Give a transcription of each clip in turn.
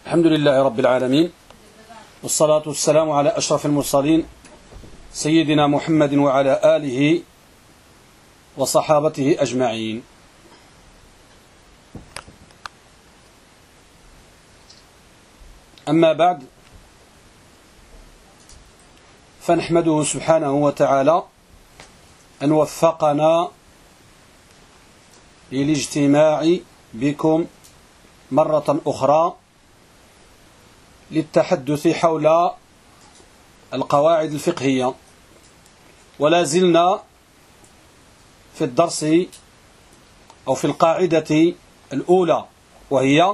الحمد لله رب العالمين، والصلاة والسلام على أشرف المرسلين سيدنا محمد وعلى آله وصحابته أجمعين. أما بعد، فنحمده سبحانه وتعالى أن وفقنا للاجتماع بكم مرة أخرى للتحدث حول القواعد الفقهية، ولا زلنا في الدرس أو في القاعدة الأولى، وهي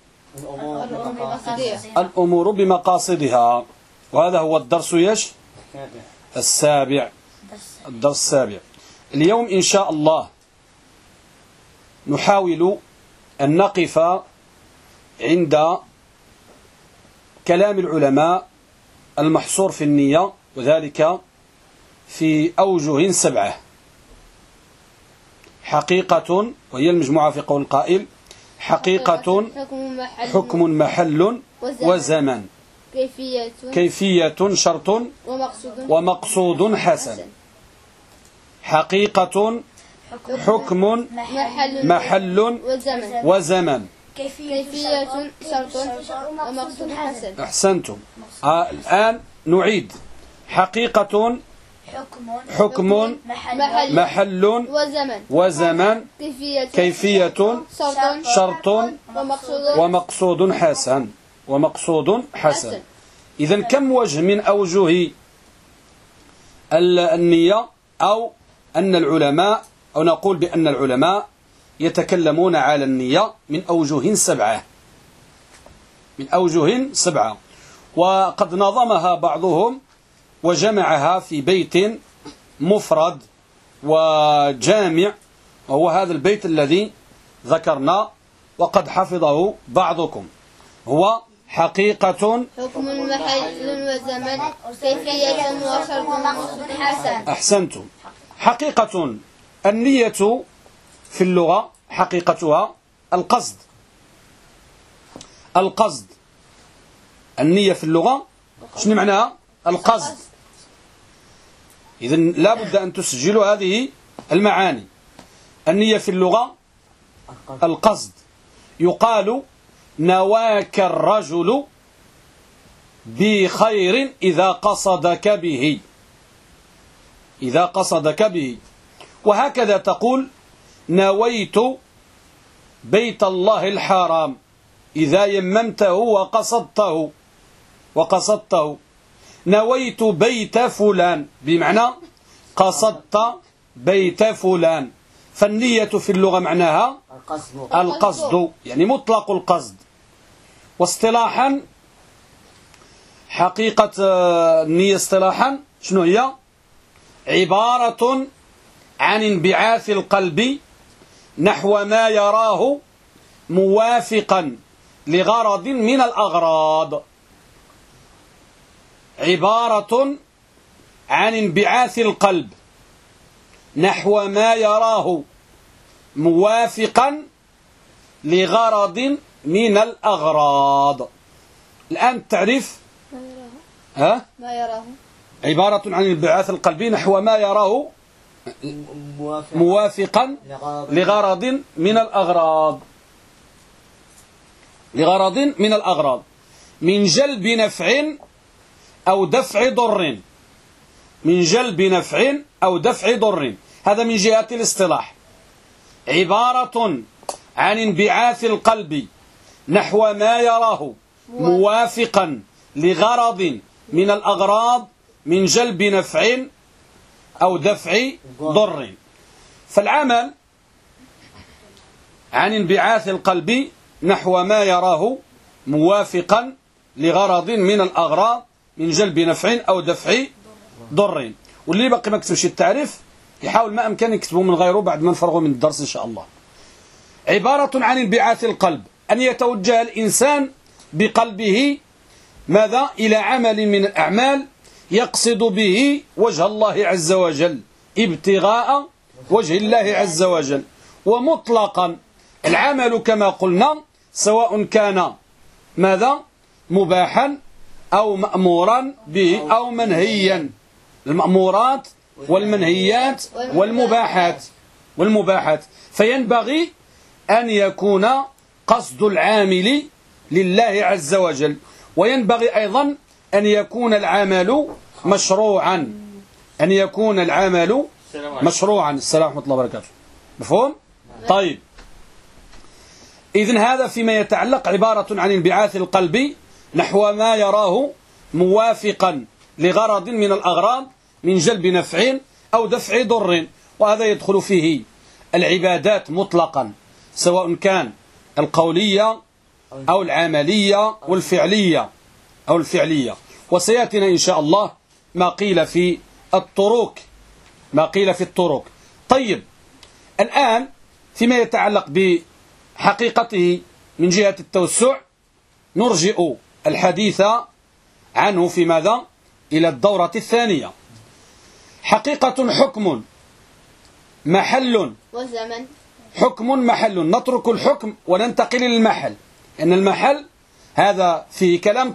الأمور بمقاصدها، وهذا هو الدرس السابع. الدرس السابع. اليوم إن شاء الله نحاول أن نقف عند كلام العلماء المحصور في النية، وذلك في أوجه 7 حقيقة، وهي المجموعة في قول القائل: حقيقة، حكم، محل، وزمن، كيفية، شرط، ومقصود حسن. حقيقة، حكم، محل، وزمن، كيفية، شرط، ومقصود حسن. أحسنتم. الآن نعيد: حقيقة، حكم، محل، وزمن، كيفية، شرط، ومقصود حسن. إذن كم وجه من أوجه النية، أو أن العلماء، أو نقول بأن العلماء يتكلمون على النية من أوجه 7. وقد نظمها بعضهم وجمعها في بيت مفرد وجامع، وهو هذا البيت الذي ذكرنا وقد حفظه بعضكم، هو: حقيقة، حكم، محل، وزمن، كيفية، وشرط، ومقصود حسن. أحسنتم. حقيقة النية في اللغة حقيقتها القصد. النية في اللغة شنو معناها؟ القصد. إذن لا بد أن تسجلوا هذه المعاني. النية في اللغة القصد. يقال: نواك الرجل بخير إذا قصدك به. وهكذا تقول: نويت بيت الله الحرام إذا يممته وقصدته. نويت بيت فلان بمعنى قصدت بيت فلان. فالنية في اللغة معناها القصد، يعني مطلق القصد. واصطلاحا، حقيقة النية اصطلاحا شنو هي؟ عبارة عن انبعاث القلب نحو ما يراه موافقا لغرض من الأغراض. عبارة عن انبعاث القلب نحو ما يراه موافقا لغرض من الأغراض. الآن التعريف: ما يراه عبارة عن انبعاث القلب نحو ما يراه موافقا لغرض من الأغراض، من جلب نفع أو دفع ضر. هذا من جهة الاصطلاح. عبارة عن انبعاث القلب نحو ما يراه موافقا لغرض من الأغراض، من جلب نفع أو دفع ضر. فالعمل عن انبعاث القلب نحو ما يراه موافقا لغرض من الأغراض، من جلب نفع أو دفع ضر. واللي باقي ما كتبش التعريف يحاول ما أمكن يكتبه من غيره بعد ما نفرغوا من الدرس إن شاء الله. عبارة عن انبعاث القلب أن يتوجه الإنسان بقلبه ماذا؟ إلى عمل من الأعمال يقصد به وجه الله عز وجل، ابتغاء وجه الله عز وجل. ومطلقا العمل كما قلنا سواء كان ماذا؟ مباحا أو مأمورا به أو منهيا. المأمورات والمنهيات والمباحات فينبغي أن يكون قصد العامل لله عز وجل، وينبغي أيضا أن يكون العمل مشروعا. السلام ورحمة الله وبركاته. مفهوم؟ طيب، إذن هذا فيما يتعلق عبارة عن انبعاث القلب نحو ما يراه موافقا لغرض من الأغراض من جلب نفع أو دفع ضر. وهذا يدخل فيه العبادات مطلقا، سواء كان القولية أو العملية والفعلية. وسيأتينا إن شاء الله ما قيل في الطرق. طيب، الآن فيما يتعلق بحقيقته من جهة التوسع نرجئ الحديث عنه في ماذا؟ إلى الدورة الثانية. حقيقة حكم محل وزمن. حكم محل، نترك الحكم وننتقل للمحل، لأن المحل هذا فيه كلام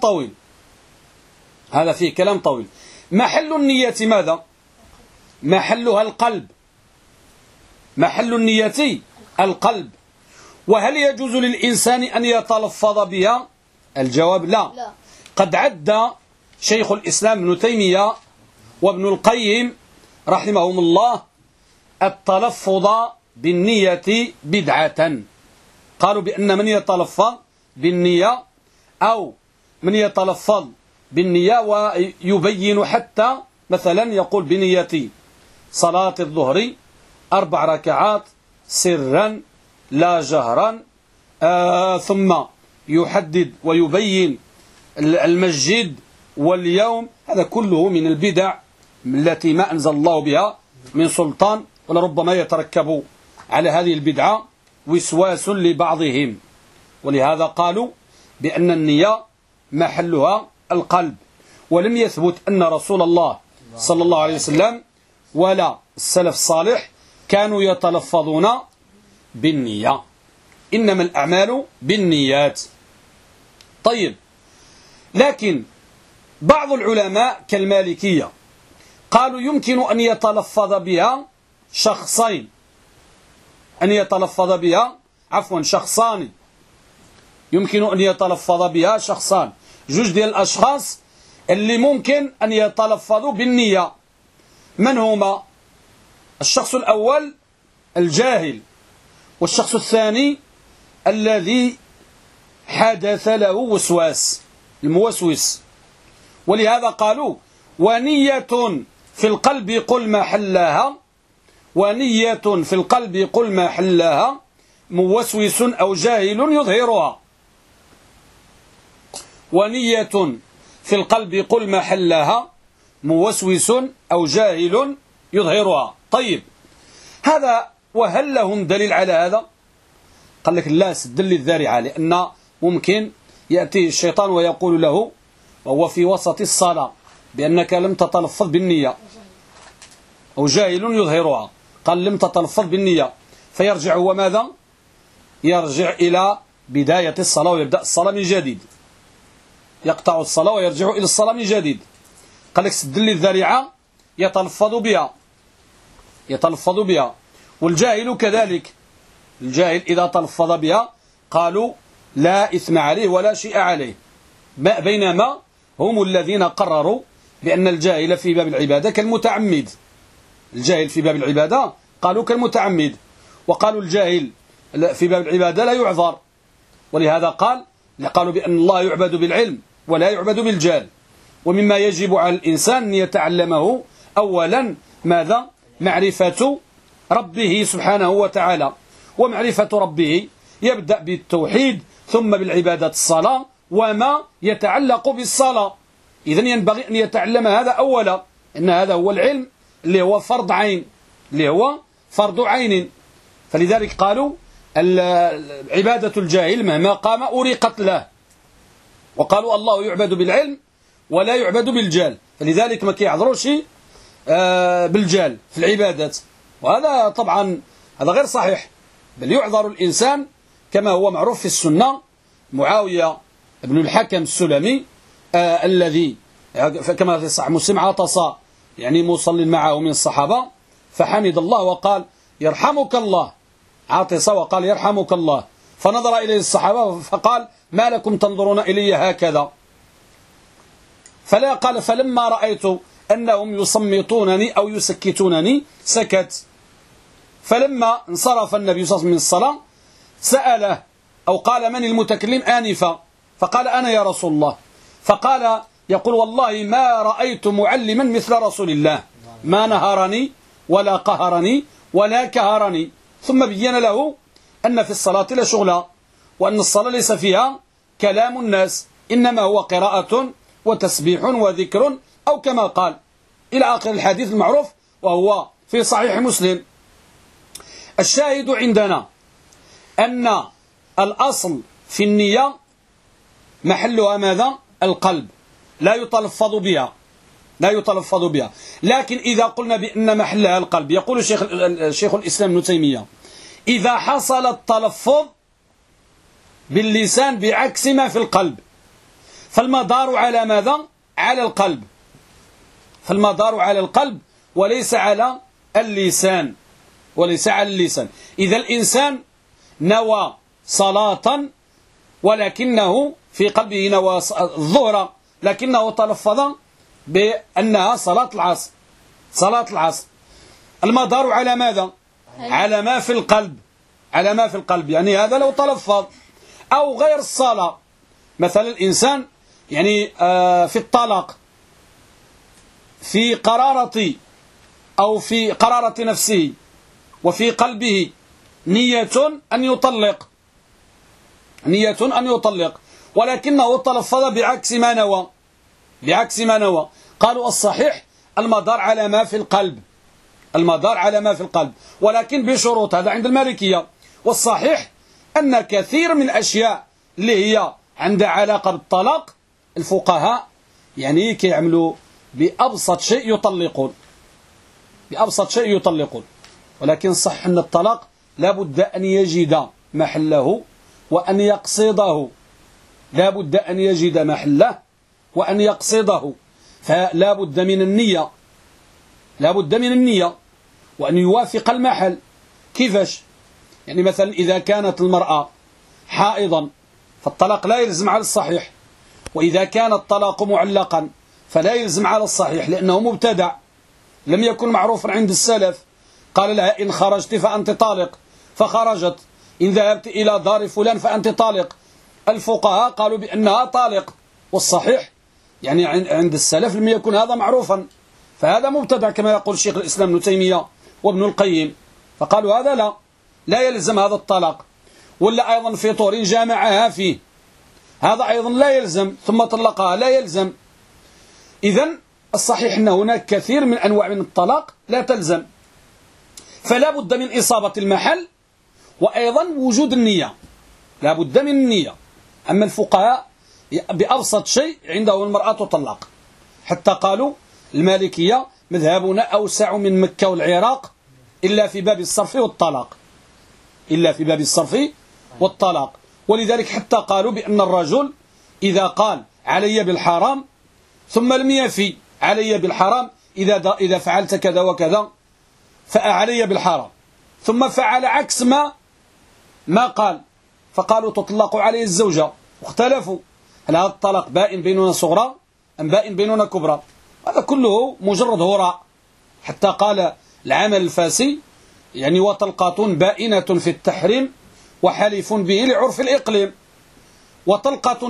طويل. محل النية ماذا؟ محلها القلب. محل النية القلب. وهل يجوز للإنسان أن يتلفظ بها؟ الجواب لا. قد عد شيخ الإسلام ابن تيمية وابن القيم رحمهم الله التلفظ بالنية بدعة. قالوا بأن من يتلفظ بالنية أو من يتلفظ بالنية ويبين حتى مثلا يقول بنية صلاة الظهر 4 ركعات سرا لا جهرا، ثم يحدد ويبين المسجد واليوم، هذا كله من البدع التي ما أنزل الله بها من سلطان، ولربما يتركب على هذه البدعة وسواس لبعضهم. ولهذا قالوا بأن النية محلها القلب. ولم يثبت أن رسول الله صلى الله عليه وسلم ولا السلف الصالح كانوا يتلفظون بالنية، إنما الأعمال بالنيات. طيب، لكن بعض العلماء كالمالكية قالوا يمكن أن يتلفظ بها شخصان، يمكن أن يتلفظ بها شخصان، جوج ديال الأشخاص اللي ممكن أن يتلفظوا بالنية. من هما؟ الشخص الأول الجاهل، والشخص الثاني الذي حدث له وسواس، الموسوس. ولهذا قالوا ونية في القلب قل ما حلها موسوس أو جاهل يظهرها. ونية في القلب قل ما حلها موسوس أو جاهل يظهرها. طيب، هذا وهل لهم دليل على هذا؟ قال لك لا، سدل الذارعة، لأن ممكن يأتي الشيطان ويقول له وهو في وسط الصلاة بأنك لم تتلفظ بالنية، أو جاهل يظهرها، قال لم تتلفظ بالنية، فيرجع هو ماذا؟ يرجع إلى بداية الصلاة ويبدأ الصلاة من جديد، يقطع الصلاة ويرجع إلى الصلاة من جديد. قال لك سدل الذارعة، يتلفظ بها. والجاهل كذلك، الجاهل إذا تلفظ بها قالوا لا إثم عليه ولا شيء عليه، بينما هم الذين قرروا بأن الجاهل في باب العبادة كالمتعمد. الجاهل في باب العبادة قالوا كالمتعمد، وقالوا الجاهل في باب العبادة لا يعذر. ولهذا قالوا بأن الله يعبد بالعلم ولا يعبد بالجهل. ومما يجب على الإنسان أن يتعلمه أولا ماذا؟ معرفة ربه سبحانه وتعالى. ومعرفة ربه يبدأ بالتوحيد، ثم بالعبادة الصلاة وما يتعلق بالصلاة. إذن ينبغي أن يتعلم هذا أولا، إن هذا هو العلم اللي هو فرض عين. فلذلك قالوا عبادة الجاهل مهما قام أريقت له، وقالوا الله يعبد بالعلم ولا يعبد بالجهل، فلذلك ما كيعذروش بالجهل في العبادات. وهذا طبعا هذا غير صحيح، بل يعذر الإنسان كما هو معروف في السنة. معاوية بن الحكم السلمي الذي كما في صحيح مسلم عطس يعني مصل معه من الصحابة فحمد الله وقال يرحمك الله، عطس وقال يرحمك الله، فنظر إليه الصحابة فقال ما لكم تنظرون إلي هكذا؟ فلا قال فلما رأيت أنهم يصمتونني أو يسكتونني سكت. فلما انصرف النبي صلى الله عليه وسلم من الصلاة سأله أو قال من المتكلم آنفا؟ فقال أنا يا رسول الله. فقال يقول والله ما رأيت معلما مثل رسول الله، ما نهرني ولا قهرني ولا كهرني. ثم بين له أن في الصلاة لا شغل، وأن الصلاة ليس فيها كلام الناس، إنما هو قراءة وتسبيح وذكر أو كما قال إلى آخر الحديث المعروف وهو في صحيح مسلم. الشاهد عندنا أن الأصل في النية محلها ماذا؟ القلب، لا يتلفظ بها، لا يتلفظ بها. لكن إذا قلنا بأن محلها القلب، يقول شيخ الإسلام ابن تيمية إذا حصل التلفظ باللسان بعكس ما في القلب فالمدار على ماذا؟ على القلب، فالمدار على القلب وليس على اللسان، وليس على اللسان. إذا الإنسان نوى صلاة ولكنه في قلبه نوى الظهر لكنه تلفظ بأنها صلاة العصر، صلاة العصر، المدار على ماذا؟ على ما في القلب، على ما في القلب. يعني هذا لو تلفظ. أو غير الصلاة، مثلا الإنسان يعني في الطلاق في قرارة أو في قرارة نفسه وفي قلبه نية أن يطلق، نية أن يطلق، ولكنه تلفظ بعكس ما نوى، بعكس ما نوى. قالوا الصحيح المدار على ما في القلب، المدار على ما في القلب، ولكن بشروط. هذا عند المالكية. والصحيح أن كثير من الأشياء اللي هي عندها علاقة بالطلاق الفقهاء يعني كيعملوا بأبسط شيء يطلقون، بأبسط شيء يطلقون. ولكن صح أن الطلاق لابد أن يجد محله وأن يقصده، لابد أن يجد محله وأن يقصده. فلا بد من النية، لا بد من النية وأن يوافق المحل. كيفاش؟ يعني مثلا إذا كانت المرأة حائضا فالطلاق لا يلزم على الصحيح، وإذا كان الطلاق معلقا فلا يلزم على الصحيح لأنه مبتدع لم يكن معروفا عند السلف. قال لها إن خرجت فأنت طالق فخرجت، إن ذهبت إلى دار فلان فأنت طالق. الفقهاء قالوا بأنها طالق، والصحيح يعني عند السلف لم يكن هذا معروفا، فهذا مبتدع كما يقول شيخ الإسلام ابن تيمية وابن القيم. فقالوا هذا لا يلزم هذا الطلاق. ولا أيضا في طور جامعها فيه، هذا أيضا لا يلزم، ثم طلقها لا يلزم. إذن الصحيح أن هناك كثير من أنواع من الطلاق لا تلزم، فلا بد من إصابة المحل وأيضا وجود النية، لا بد من النية. أما الفقهاء بأبسط شيء عندهم المرأة تطلق، حتى قالوا المالكية مذهبنا أوسع من مكة والعراق إلا في باب الصرف والطلاق، إلا في باب الصرف والطلاق. ولذلك حتى قالوا بأن الرجل إذا قال علي بالحرام ثم لم يفي علي بالحرام، إذا فعلت كذا وكذا فعلي بالحرام، ثم فعل عكس ما قال، فقالوا تطلق عليه الزوجة. واختلفوا هل هذا الطلاق بائن بيننا صغرى أم بائن بيننا كبرى؟ هذا كله مجرد هراء. حتى قال العمل الفاسي يعني وطلقات بائنة في التحريم وحلف به لعرف الإقليم. وطلقة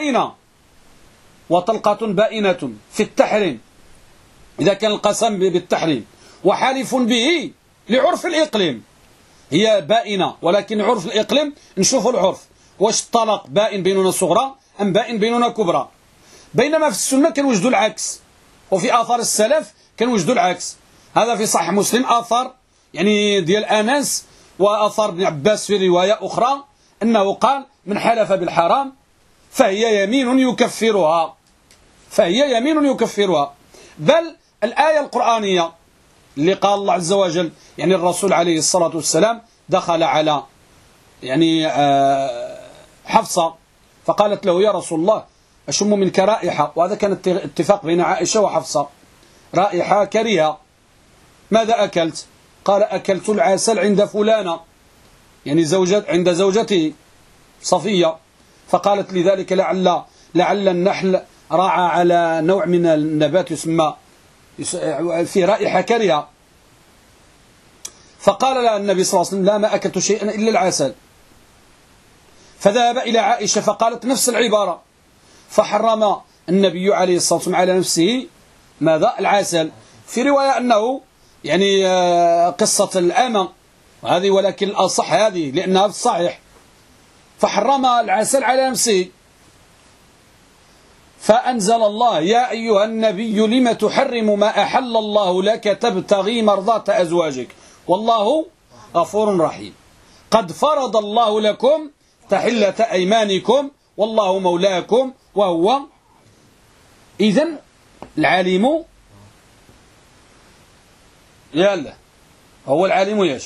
بائنة في التحريم إذا كان القسم بالتحريم، وحلف به لعرف الإقليم، هي بائنة ولكن عرف الإقليم نشوفوا العرف واش الطلاق بائن بيننا صغرى أم بائن بيننا كبرى. بينما في السنة كنوجدوا العكس، وفي آثار السلف كنوجدوا العكس. هذا في صحيح مسلم آثار يعني ديال أنس وآثار ابن عباس في رواية أخرى أنه قال من حلف بالحرام فهي يمين يكفرها، فهي يمين يكفرها. بل الآية القرآنية اللي قال الله عز وجل يعني الرسول عليه الصلاة والسلام دخل على يعني حفصة فقالت له يا رسول الله أشم منك رائحة، وهذا كان اتفاق بين عائشة وحفصة، رائحة كريهة، ماذا أكلت؟ قال أكلت العسل عند فلانة، يعني عند زوجته صفية. فقالت لذلك لعل النحل راعى على نوع من النبات يسمى في رائحة كريهة. فقال لها النبي صلى الله عليه وسلم لا، ما أكلت شيئا إلا العسل. فذهب إلى عائشة فقالت نفس العبارة، فحرم النبي عليه الصلاة والسلام على نفسه ماذا؟ العسل. في رواية أنه يعني قصة الأمة هذه، ولكن الأصح هذه لأنها في الصحيح، فحرم العسل على نفسه. فأنزل الله يا أيها النبي لم تحرم ما أحل الله لك تبتغي مرضات أزواجك والله غفور رحيم. قد فرض الله لكم تحلة أيمانكم والله مولاكم وهو. إذن العالم يلا هو العالم ياش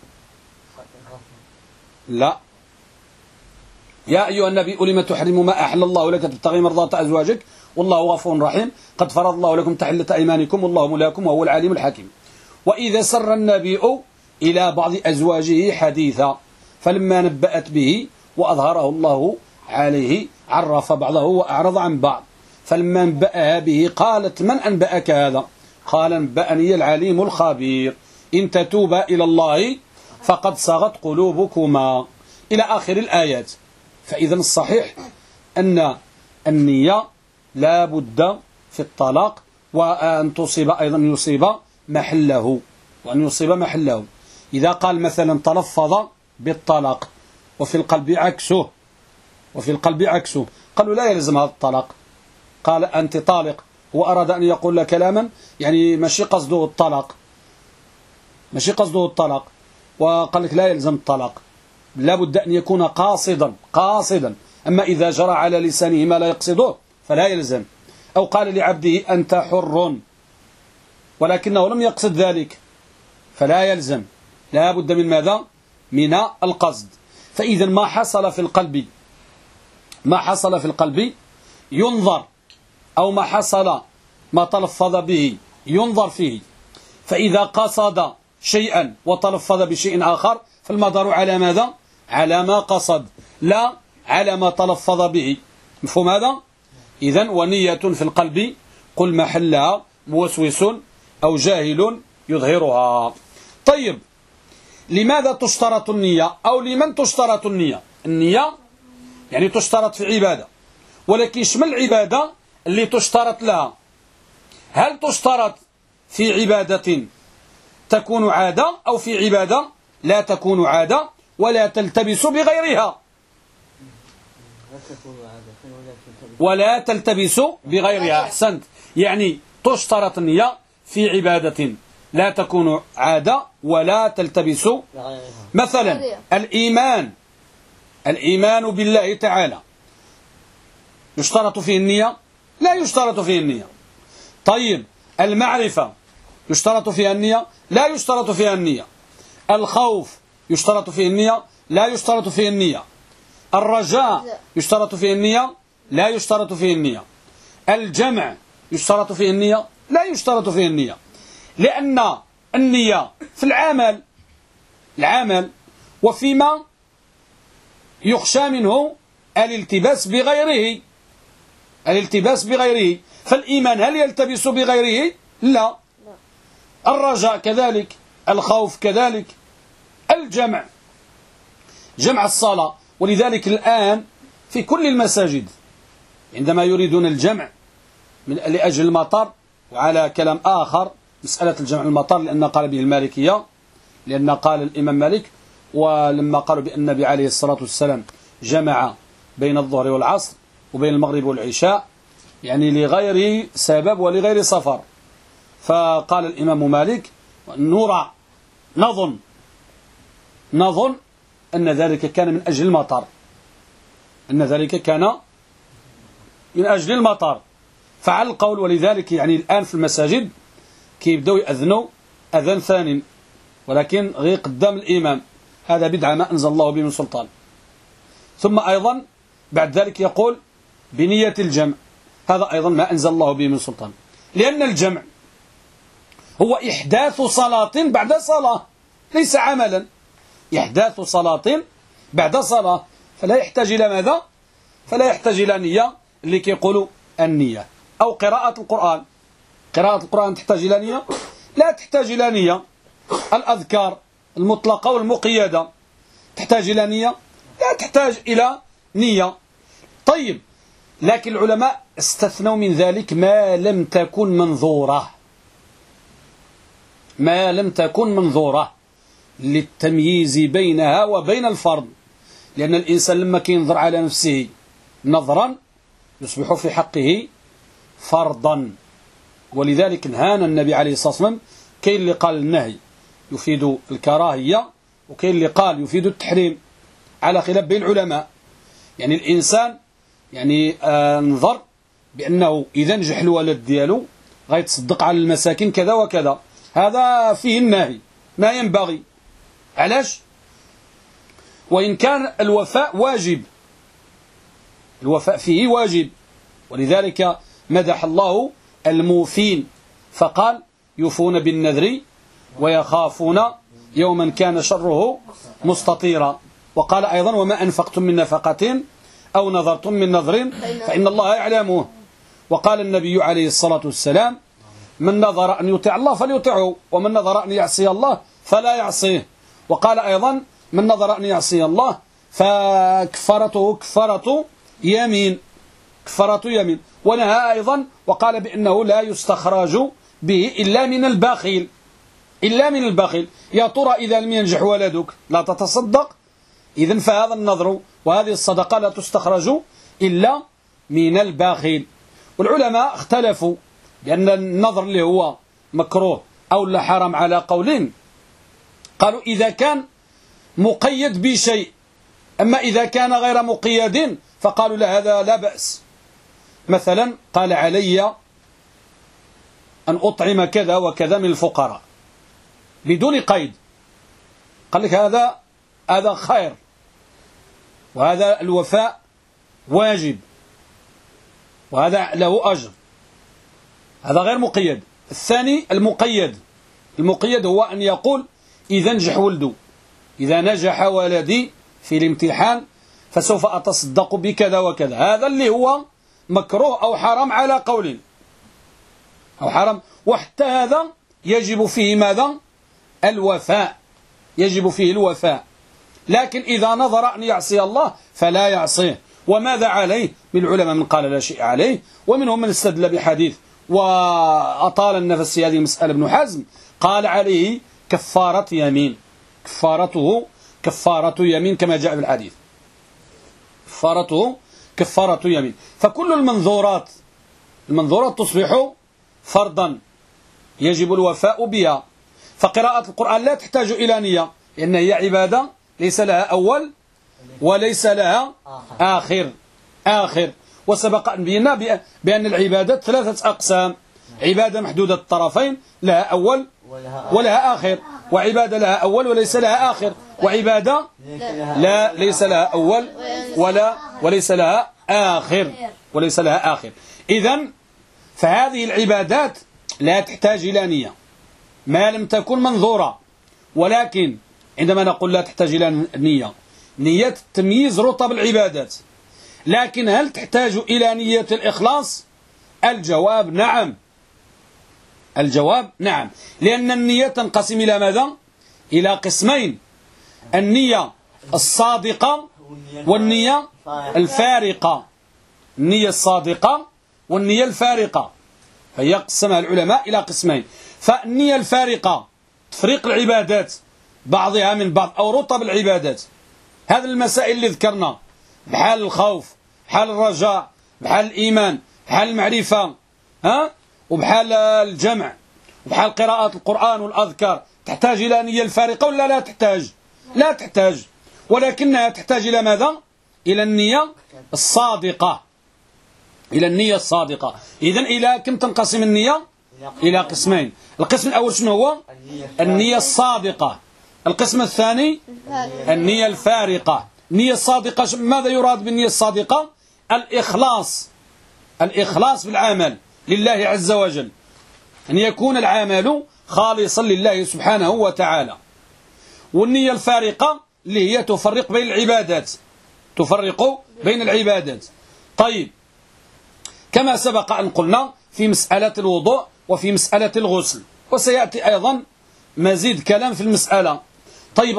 لا. يا أيها النبي لم تحرم ما أحل الله لك تبتغي مرضات أزواجك والله غفور رحيم. قد فرض الله لكم تحلة أيمانكم والله مولاكم وهو العليم الحكيم. وإذا سر النبي إلى بعض أزواجه حديثا فلما نبأت به وأظهره الله عليه عرف بعضه وأعرض عن بعض. فلما نبأها به قالت من أنبأك هذا؟ قال أنبأني العليم الخبير. إن تتوبا إلى الله فقد صغت قلوبكما إلى آخر الآيات. فإذا الصحيح أن النية لا بد في الطلاق، وأن تصيب أيضا يصيب محله، وأن يصيب محله. إذا قال مثلا تلفظ بالطلاق وفي القلب عكسه، قالوا لا يلزم هذا الطلاق. قال أنت طالق وأراد أن يقول لك كلاما يعني ماشي قصده الطلاق، وقال لك لا يلزم الطلاق، لا بد أن يكون قاصدا. أما إذا جرى على لسانه ما لا يقصده فلا يلزم. أو قال لعبده أنت حر ولكنه لم يقصد ذلك فلا يلزم، لا بد من ماذا؟ من القصد. فإذا ما حصل في القلب ينظر، أو ما تلفظ به ينظر فيه. فإذا قصد شيئا وتلفظ بشيء آخر فالمدار على ماذا؟ على ما قصد لا على ما تلفظ به. مفهوم هذا؟ إذن ونية في القلب قل محلها موسوس أو جاهل يظهرها. طيب، لماذا تشترط النية أو لمن تشترط النية؟ النية يعني تشترط في عبادة، ولكن شمل العبادة اللي تشترط لها؟ هل تشترط في عبادة تكون عادة أو في عبادة لا تكون عادة ولا تلتبس بغيرها؟ ولا تلتبس بغيرها. أحسنت. يعني تشترط النية في عبادة لا تكون عادة ولا تلتبس مثلا الإيمان بالله تعالى يشترط فيه النية؟ لا يشترط فيه النية. طيب، المعرفة يشترط فيها النية؟ لا يشترط فيها النية. الخوف يشترط فيه النية؟ لا يشترط فيه النية. الرجاء يشترط فيه النية؟ لا يشترط فيه النية. الجمع يشترط فيه النية؟ لا يشترط فيه النية. لأن النية في العمل وفيما يخشى منه الالتباس بغيره. فالإيمان هل يلتبس بغيره؟ لا. الرجاء كذلك، الخوف كذلك، الجمع، جمع الصلاة. ولذلك الآن في كل المساجد عندما يريدون الجمع لأجل المطر، وعلى كلام آخر مسألة الجمع المطر لأن قال به المالكية، لأن قال الإمام مالك ولما قالوا بأن النبي عليه الصلاة والسلام جمع بين الظهر والعصر وبين المغرب والعشاء يعني لغير سبب ولغير سفر، فقال الإمام مالك نظن أن ذلك كان من أجل المطر، فعلى القول. ولذلك يعني الآن في المساجد كيبدأوا يأذنوا أذان ثاني ولكن غير قدام الإمام، هذا بدعة ما أنزل الله به من سلطان. ثم أيضا بعد ذلك يقول بنية الجمع، هذا أيضا ما أنزل الله به من سلطان، لأن الجمع هو إحداث صلاة بعد صلاة، ليس عملا، إحداث صلاة بعد صلاة، فلا يحتاج إلى ماذا؟ فلا يحتاج إلى نية، اللي كيقولوا النية. أو قراءة القرآن، قراءة القرآن تحتاج إلى نية؟ لا تحتاج إلى نية. الأذكار المطلقة والمقيدة تحتاج إلى نية؟ لا تحتاج إلى نية. طيب، لكن العلماء استثنوا من ذلك ما لم تكن منظورة، ما لم تكن منظورة للتمييز بينها وبين الفرض، لأن الإنسان لما كينظر على نفسه نظرا يصبح في حقه فرضا. ولذلك نهانا النبي عليه الصلاة والسلام، كاين اللي قال النهي يفيد الكراهية، وكاين اللي قال يفيد التحريم، على خلاف بين العلماء. يعني الإنسان يعني نظر بأنه إذا نجح الولد ديالو غيتصدق على المساكين كذا وكذا، هذا فيه النهي، ما ينبغي. علاش؟ وإن كان الوفاء واجب، الوفاء فيه واجب، ولذلك مدح الله الموفين فقال يوفون بالنذر ويخافون يوما كان شره مستطيرا. وقال أيضا وما أنفقتم من نفقة أو نظرتم من نظر فإن الله يعلمه. وقال النبي عليه الصلاة والسلام من نظر أن يطيع الله فليطيعه، ومن نظر أن يعصي الله فلا يعصيه. وقال أيضا من نظر أن يعصي الله فكفرته كفرة يمين، كفرة يمين. ونهى أيضا وقال بأنه لا يستخرج به إلا من البخيل، إلا من البخيل. يا ترى إذا لم ينجح ولدك لا تتصدق؟ إذن فهذا النظر وهذه الصدقة لا تستخرج إلا من البخيل. والعلماء اختلفوا بأن النظر اللي هو مكروه أو لا حرام على قولين. قالوا إذا كان مقيد بشيء، أما إذا كان غير مقيد فقالوا لا، هذا لا بأس. مثلا قال علي أن أطعم كذا وكذا من الفقراء بدون قيد، قال لك هذا خير، وهذا الوفاء واجب، وهذا له أجر، هذا غير مقيد. الثاني المقيد هو أن يقول إذا نجح ولده، إذا نجح ولدي في الامتحان فسوف أتصدق بكذا وكذا، هذا اللي هو مكروه أو حرام على قول أو حرام. وحتى هذا يجب فيه ماذا؟ الوفاء، يجب فيه الوفاء. لكن إذا نظر أن يعصي الله فلا يعصيه. وماذا عليه؟ من العلماء من قال لا شيء عليه، ومنهم من استدل بحديث وأطال النفس في هذه المسألة. ابن حزم قال عليه كفارة يمين، كفارته كفارة يمين كما جاء في الحديث، كفارته كفارة يمين. فكل المنظورات تصبح فرضا يجب الوفاء بها. فقراءة القرآن لا تحتاج إلى نية، لأن هي عبادة ليس لها أول وليس لها آخر. وسبق أن بينا بأن العبادات ثلاثة أقسام: عبادة محدودة الطرفين لها أول ولها آخر، وعبادة لها أول وليس لها آخر، وعبادة ليس لها أول وليس لها آخر. إذن فهذه العبادات لا تحتاج إلى نية ما لم تكن منظورة. ولكن عندما نقول لا تحتاج إلى نية تمييز رتب العبادات. لكن هل تحتاج إلى نية الإخلاص؟ الجواب نعم، لأن النية تنقسم إلى ماذا؟ إلى قسمين: النية الصادقة والنية الفارقة. النية الصادقة والنية الفارقة فهي قسمها العلماء إلى قسمين. فالنية الفارقة تفريق العبادات بعضها من بعض أو رتب العبادات. هذه المسائل اللي ذكرنا بحال الخوف، بحال الرجاء، بحال الإيمان، بحال المعرفة، وبحال الجمع، وبحال قراءة القرآن والأذكار، تحتاج إلى نية الفارقة ولا لا تحتاج؟ لا تحتاج، ولكنها تحتاج إلى ماذا؟ إلى النية الصادقة. إذن إلى كم تنقسم النية؟ إلى قسمين. القسم الأول شنو هو؟ النية الصادقة. القسم الثاني النية الفارقة. النية الصادقة ماذا يراد بالنية الصادقة؟ الإخلاص بالعمل لله عز وجل، أن يكون العمل خالصا لله سبحانه وتعالى. والنية الفارقة اللي هي تفرق بين العبادات. طيب، كما سبق أن قلنا في مسألة الوضوء وفي مسألة الغسل، وسيأتي أيضا مزيد كلام في المسألة. طيب،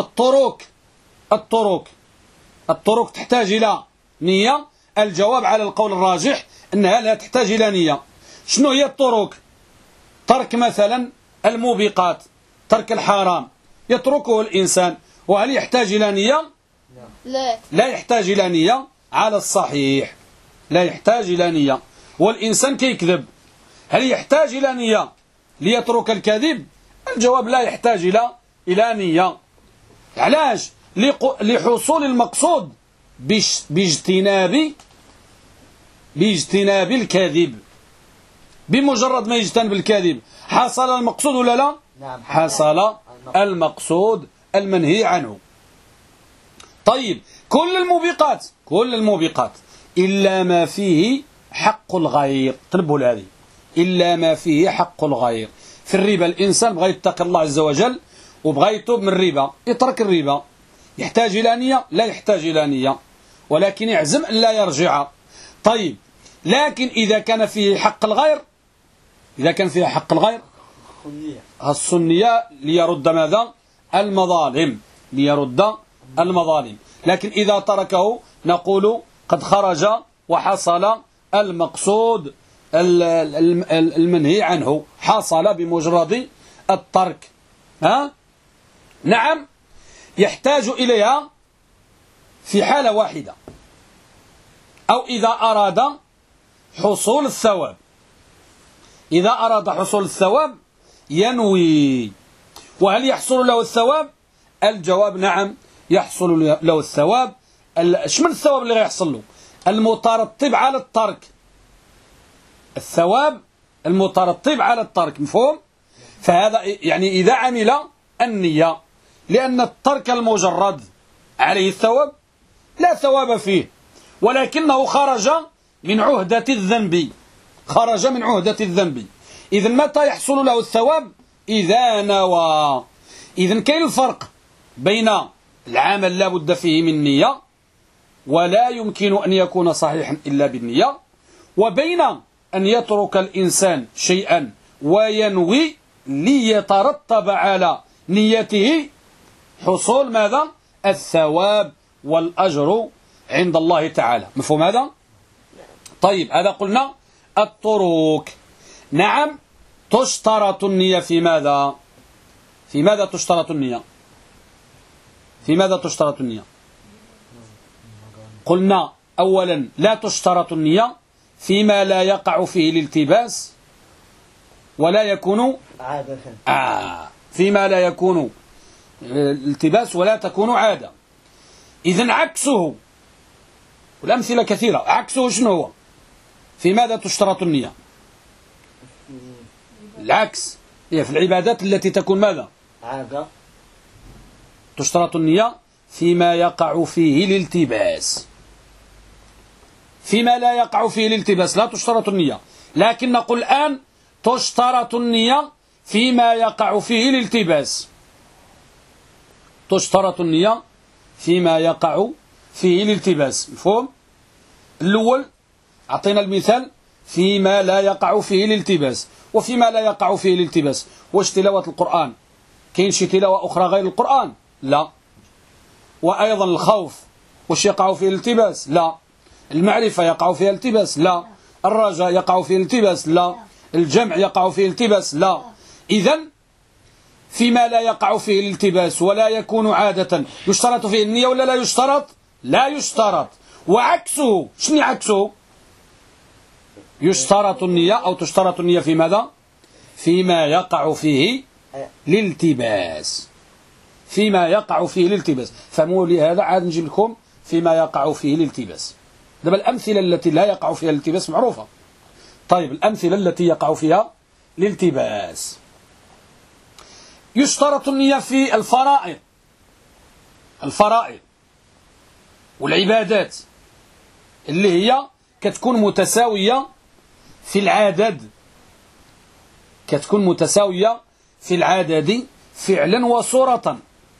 الطرق تحتاج إلى نية. الجواب على القول الراجح أنها لا تحتاج إلى نية. شنو هي الطرق؟ ترك مثلا الموبقات، ترك الحرام يتركه الإنسان، وهل يحتاج إلى نية؟ لا يحتاج إلى نية على الصحيح، لا يحتاج إلى نية. والإنسان كيكذب، هل يحتاج إلى نية ليترك الكذب؟ الجواب لا يحتاج إلى نية. علاش؟ لحصول المقصود باجتناب الكذب. بمجرد ما يجتنب الكذب حصل المقصود ولا لا؟ نعم. حصل المقصود المنهي عنه. طيب، كل الموبقات إلا ما فيه حق الغير. تنبهوا لهذه، إلا ما فيه حق الغير. في الربا الإنسان بغى يتقي الله عز وجل وبغى يتوب من الربا، يترك الربا، يحتاج إلى نية؟ لا يحتاج إلى نية، ولكن يعزم أن لا يرجع. طيب، لكن إذا كان فيه حق الغير، السنية ليرد ماذا؟ المظالم. لكن إذا تركه نقول قد خرج وحصل المقصود المنهي عنه، حصل بمجرد الترك. نعم، يحتاج إليها في حالة واحدة، أو إذا أراد حصول الثواب. إذا أراد حصول الثواب ينوي. وهل يحصل له الثواب؟ الجواب نعم، يحصل له الثواب. شمن الثواب اللي يحصل له؟ المترتب على الترك، الثواب المترتب على الترك، مفهوم؟ فهذا يعني إذا عمل النية، لأن الترك المجرد عليه الثواب لا ثواب فيه، ولكنه خرج من عهدة الذنب. إذن متى يحصل له الثواب؟ إذا نوى. إذن كاين الفرق بين العمل لا بد فيه من نية ولا يمكن أن يكون صحيحا إلا بالنية، وبين أن يترك الإنسان شيئا وينوي ليترتب على نيته حصول ماذا؟ الثواب والأجر عند الله تعالى. مفهوم هذا؟ طيب، هذا قلنا الطرق. نعم، تشترط النية في ماذا؟ في ماذا تشترط النية؟ قلنا أولا لا تشترط النية فيما لا يقع فيه الالتباس ولا يكون عادة. فيما لا يكون الالتباس ولا تكون عادة. إذن عكسه، والأمثلة كثيرة، عكسه شنو هو؟ في ماذا تشترط النية؟ العكس هي في العبادات التي تكون ماذا؟ عادة. تشترط النية فيما يقع فيه الالتباس. فيما لا يقع فيه الالتباس لا تشترط النية، لكن نقول الآن تشترط النية فيما يقع فيه الالتباس. تشترط النية فيما يقع فيه الالتباس. مفهوم؟ الأول أعطينا المثال فيما لا يقع فيه الالتباس. وفيما لا يقع فيه الالتباس واش تلاوة القرآن؟ كاين شي تلاوة أخرى غير القرآن؟ لا. وأيضا الخوف واش يقع فيه الالتباس؟ لا. المعرفة يقع فيها الالتباس؟ لا. الرجاء يقع فيه الالتباس؟ لا. الجمع يقع فيه الالتباس؟ لا. إذن فيما لا يقع فيه الالتباس ولا يكون عادة يشترط فيه النية ولا لا يشترط؟ لا يشترط. وعكسه شنو عكسه؟ يشترط النية أو تشترط النية في ماذا؟ فيما يقع فيه الالتباس. فيما يقع فيه الالتباس. فهموا لي هذا، عاد نجيب لكم فيما يقع فيه الالتباس. دابا الأمثلة التي لا يقع فيها الالتباس معروفة. طيب، الأمثلة التي يقع فيها الالتباس. يشترط النية في الفرائض. والعبادات اللي هي كتكون متساوية في العدد، كتكون متساوية في العدد فعلا وصورة.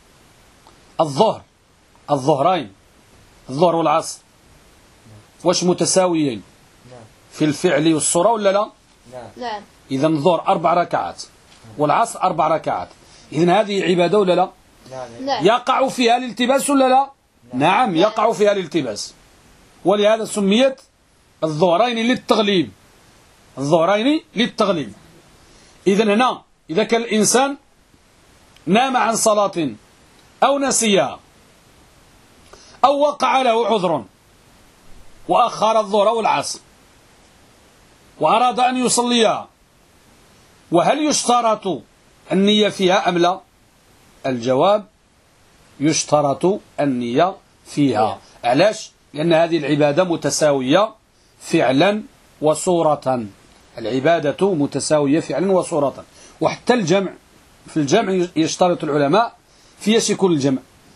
الظهرين، الظهر والعصر، واش متساويين في الفعل والصورة ولا لا؟ نعم. إذا الظهر 4 ركعات والعصر 4 ركعات، إذا هذه عبادة ولا لا؟ نعم. يقع فيها الالتباس ولا لا؟ نعم يقع فيها الالتباس، ولهذا سميت الظهرين للتغليب، الظهرين للتغليب. إذا هنا إذا كان الإنسان نام عن صلاة أو نسيها أو وقع له عذر وأخر الظهر والعصر وأراد أن يصليها، وهل يشترط النية فيها أم لا؟ الجواب يشترط النية فيها. علاش؟ لأن هذه العبادة متساوية فعلا وصورة، العبادة متساوية فعلا وصورة. وحتى الجمع، في الجمع يشترط العلماء في ايش يكون الجمع؟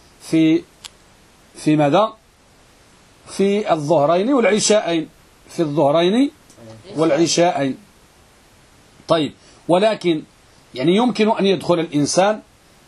في ماذا؟ في الظهرين والعشاءين، في الظهرين والعشاءين. طيب، ولكن يعني يمكن أن يدخل الإنسان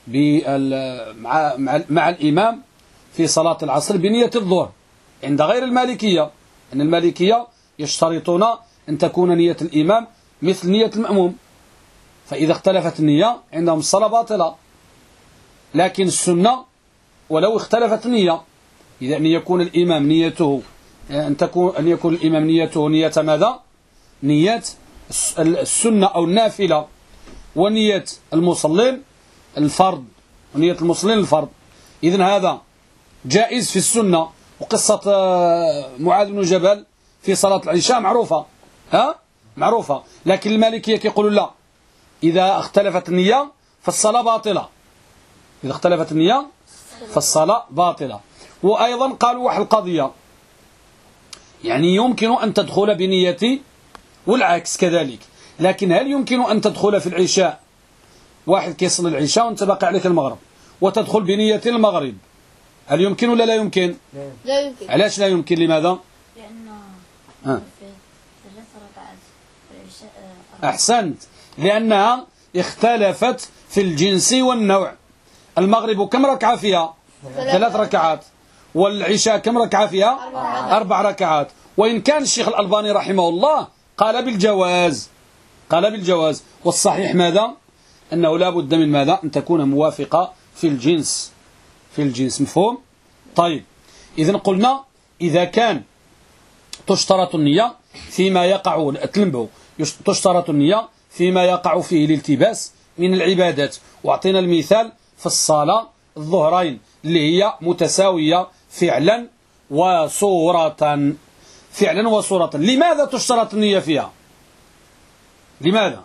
مع الإمام في صلاة العصر بنية الظهر عند غير المالكية، أن المالكية يشترطون أن تكون نية الإمام مثل نية المأموم، فإذا اختلفت النية عندهم الصلاة باطلة. لكن السنة ولو اختلفت النية، إذا أن يكون الإمام نيته أن يكون الإمام نيته نية ماذا؟ نية السنة أو النافلة، ونية المصلين الفرض، ونية المصلين الفرض. إذن هذا جائز في السنة. وقصة معاذ بن جبل في صلاة العشاء معروفة، معروفة. لكن المالكية يقولون لا، إذا اختلفت النية فالصلاة باطلة، إذا اختلفت النية فالصلاة باطلة. وأيضا قالوا واحد القضية، يعني يمكن أن تدخل بنية والعكس كذلك، لكن هل يمكن أن تدخل في العشاء، واحد كيصلي العشاء وانت باقي عليك المغرب وتدخل بنية المغرب، هل يمكن ولا لا يمكن؟ لا يمكن. علاش لا يمكن؟ لماذا؟ لأنه في 3 ركعات العشاء. أحسنت، لأنها اختلفت في الجنس والنوع. المغرب كم ركعة فيها؟ 3 ركعات. والعشاء كم ركعة فيها؟ 4 ركعات. وإن كان الشيخ الألباني رحمه الله قال بالجواز، قال بالجواز، والصحيح ماذا؟ أنه لا بد من ماذا؟ أن تكون موافقة في الجنس، في الجنس. مفهوم؟ طيب، إذن قلنا إذا كان تشترط النية فيما يقع، تشترط النية فيما يقع فيه الالتباس من العبادات. وأعطينا المثال في الصلاة الظهرين اللي هي متساوية فعلا وصورة، فعلا وصورة. لماذا تشترط النية فيها؟ لماذا؟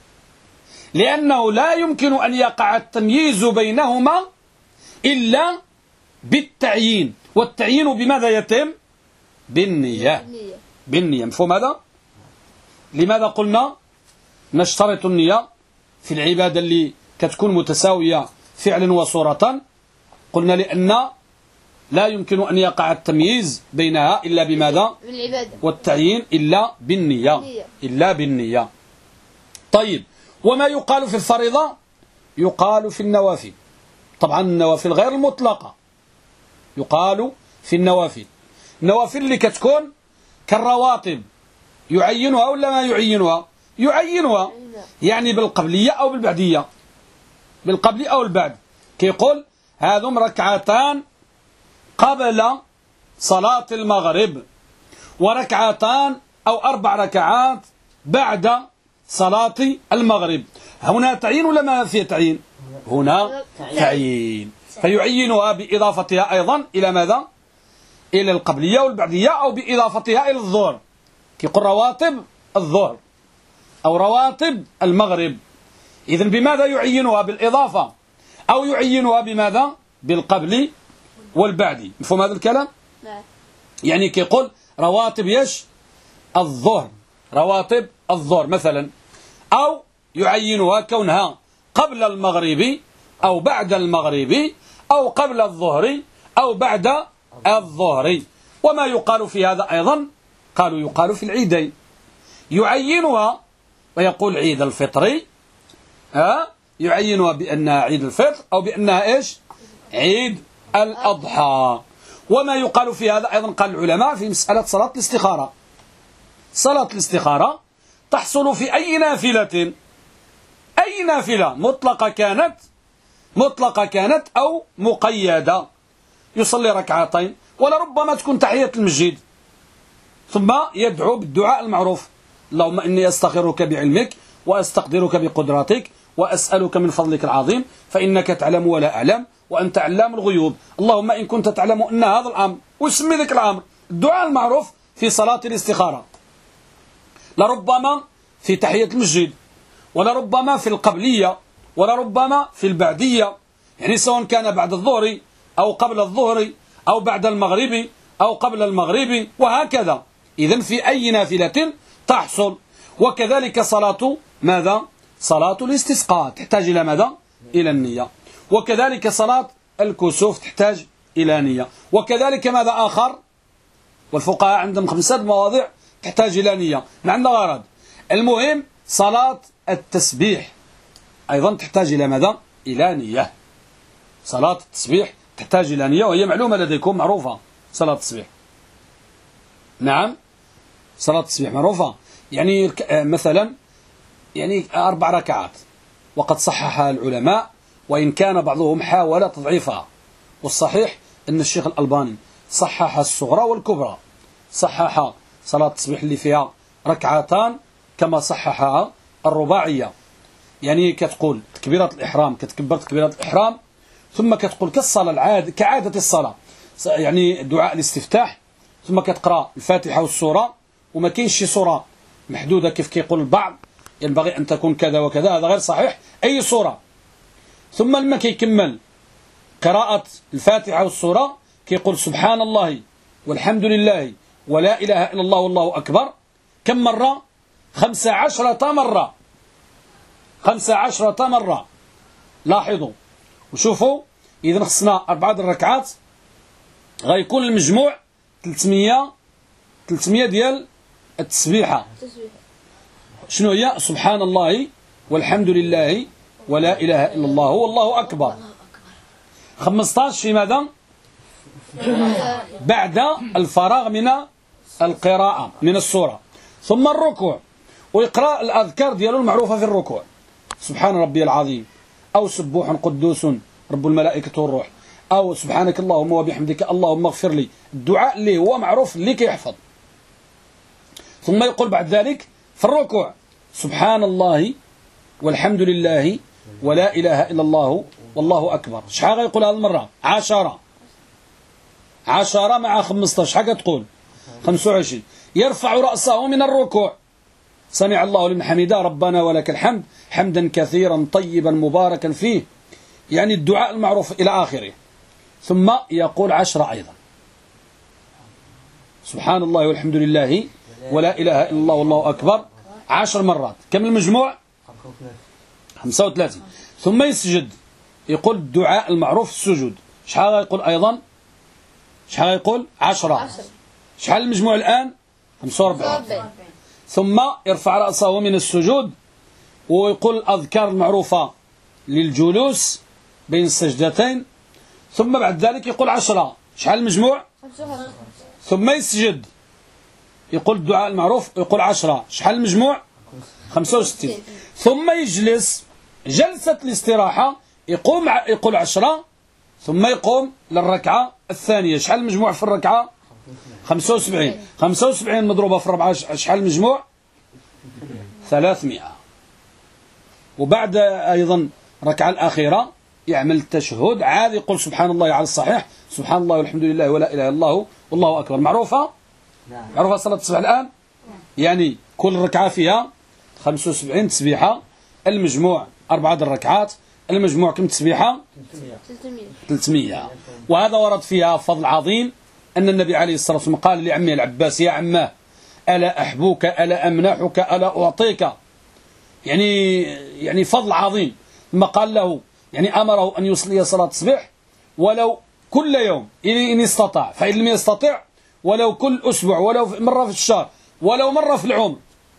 لأنه لا يمكن أن يقع التمييز بينهما إلا بالتعيين، والتعيين بماذا يتم؟ بالنية، بالنية. مفهوم هذا؟ لماذا قلنا نشترط النية في العبادة اللي كتكون متساوية فعلا وصورة؟ قلنا لأن لا يمكن أن يقع التمييز بينها إلا بماذا؟ بالعبادة. والتعيين إلا بالنية، إلا بالنية. طيب، وما يقال في الفريضة يقال في النوافل. طبعا النوافل غير المطلقة، يقال في النوافل. النوافل اللي كتكون كالرواتب يعينها ولا ما يعينها؟ يعينها، يعني بالقبلية أو بالبعدية، بالقبل أو البعد. كيقول هذم ركعتان قبل صلاة المغرب، وركعتان أو 4 ركعات بعد صلاة المغرب. هنا تعيين ولا ما فيه تعيين؟ هنا تعيين، فيعينها بإضافتها أيضا إلى ماذا؟ إلى القبلية والبعدية، أو بإضافتها إلى الظهر، كيقول رواتب الظهر أو رواتب المغرب. إذن بماذا يعينها؟ بالإضافة، أو يعينها بماذا؟ بالقبل والبعد. مفهوم هذا الكلام؟ يعني كيقول رواتب يش الظهر، رواتب الظهر مثلا، أو يعينها كونها قبل المغرب أو بعد المغرب أو قبل الظهر أو بعد الظهر. وما يقال في هذا أيضا قالوا يقال في العيدين، يعينها ويقول عيد الفطر، يعينها بأنها عيد الفطر أو بأنها إيش؟ عيد الأضحى. وما يقال في هذا أيضا قال العلماء في مسألة صلاة الاستخارة. صلاة الاستخارة تحصل في أي نافلة، أي نافلة مطلقة كانت أو مقيدة، يصلي ركعتين ولربما تكون تحية المسجد ثم يدعو بالدعاء المعروف: اللهم إني أستغفرك بعلمك وأستقدرك بقدرتك وأسألك من فضلك العظيم فإنك تعلم ولا أعلم وأنت علام الغيوب، اللهم إن كنت تعلم أن هذا الأمر، واسمي ذلك الأمر. الدعاء المعروف في صلاة الاستخارة، لربما في تحية المسجد، ولربما في القبلية، ولربما في البعدية، يعني سواء كان بعد الظهر أو قبل الظهر أو بعد المغرب أو قبل المغرب وهكذا. إذن في أي نافلة تحصل. وكذلك صلاة ماذا؟ صلاة الاستسقاء تحتاج إلى ماذا؟ إلى النية. وكذلك صلاة الكسوف تحتاج إلى نية. وكذلك ماذا آخر؟ والفقهاء عندهم 5 مواضيع تحتاج إلى نية، ما عندنا غرض. المهم صلاة التسبيح أيضا تحتاج إلى ماذا؟ إلى نية. صلاة التسبيح تحتاج إلى نية، وهي معلومة لديكم معروفة. صلاة التسبيح، نعم، صلاة التسبيح معروفة. يعني مثلا 4 ركعات، وقد صححها العلماء وإن كان بعضهم حاول تضعيفها، والصحيح أن الشيخ الألباني صحح الصغرى والكبرى، صحح صلاة التسبيح اللي فيها ركعتان كما صححها الرباعية. يعني كتقول تكبيرة الإحرام، كتكبر تكبيرة الإحرام ثم كتقول كالصلاة كعادة الصلاة، يعني دعاء الاستفتاح، ثم كتقرأ الفاتحة والسورة، وما كاينش شي سورة محدودة كيف كيقول البعض ينبغي أن تكون كذا وكذا، هذا غير صحيح، أي سورة. ثم لما كيكمل قراءة الفاتحة والسورة كيقول سبحان الله والحمد لله ولا إله إلا الله والله أكبر. كم مرة؟ 15 مرة. 15 مرة. لاحظوا وشوفوا، إذا خصنا 4 الركعات غيكون المجموع 300 ديال التسبيحة. شنو هي؟ سبحان الله والحمد لله ولا إله إلا الله والله أكبر. 15 في ماذا؟ بعد الفراغ من القراءة من السورة. ثم الركوع، ويقرأ الأذكار ديالو المعروفة في الركوع: سبحان ربي العظيم، أو سبوح قدوس رب الملائكة والروح، أو سبحانك اللهم وبحمدك اللهم اغفر لي، الدعاء اللي هو معروف اللي كيحفظ. ثم يقول بعد ذلك في الركوع: سبحان الله والحمد لله ولا إله إلا الله والله أكبر. شحال غيقول هذه المرة؟ 10 مع 15 شحال كتقول؟ 25. يرفع رأسه من الركوع: سمع الله لمن حمده ربنا ولك الحمد حمدا كثيرا طيبا مباركا فيه، يعني الدعاء المعروف إلى آخره. ثم يقول 10 أيضا: سبحان الله والحمد لله ولا إله إلا الله والله أكبر 10 مرات. كم المجموع؟ 35. ثم يسجد، يقول الدعاء المعروف السجود. شحال يقول أيضا؟ شحال يقول؟ 10. شحال المجموع الآن؟ 45. ثم يرفع رأسه من السجود ويقول الأذكار المعروفة للجلوس بين السجدتين. ثم بعد ذلك يقول 10. شحال المجموع؟ 55. ثم يسجد، يقول الدعاء المعروف، يقول 10. شحال المجموع؟ 65. ثم يجلس جلسة الاستراحة، يقول 10. ثم يقوم للركعة الثانية. شحال المجموع في الركعة؟ 75. 75 مضروبة في 4 شحال المجموع؟ 300. وبعد أيضا الركعة الأخيرة يعمل التشهد عادي، يقول سبحان الله على الصحيح، سبحان الله والحمد لله ولا إله إلا الله والله أكبر. معروفة؟ معروفة صلاة الصبح الآن؟ يعني كل ركعة فيها 75 تسبيحة، المجموع 4 الركعات، المجموع كم تسبيحة؟ 300. وهذا ورد فيها فضل عظيم، أن النبي عليه الصلاة والسلام قال لعمه العباس: يا عماه ألا أحبوك ألا أمنحك ألا أعطيك، يعني فضل عظيم. ثم قال له، يعني أمره أن يصلي صلاة الصبح ولو كل يوم إن استطاع، فإن لم يستطع ولو كل أسبوع، ولو مرة في الشهر، ولو مرة في العمر،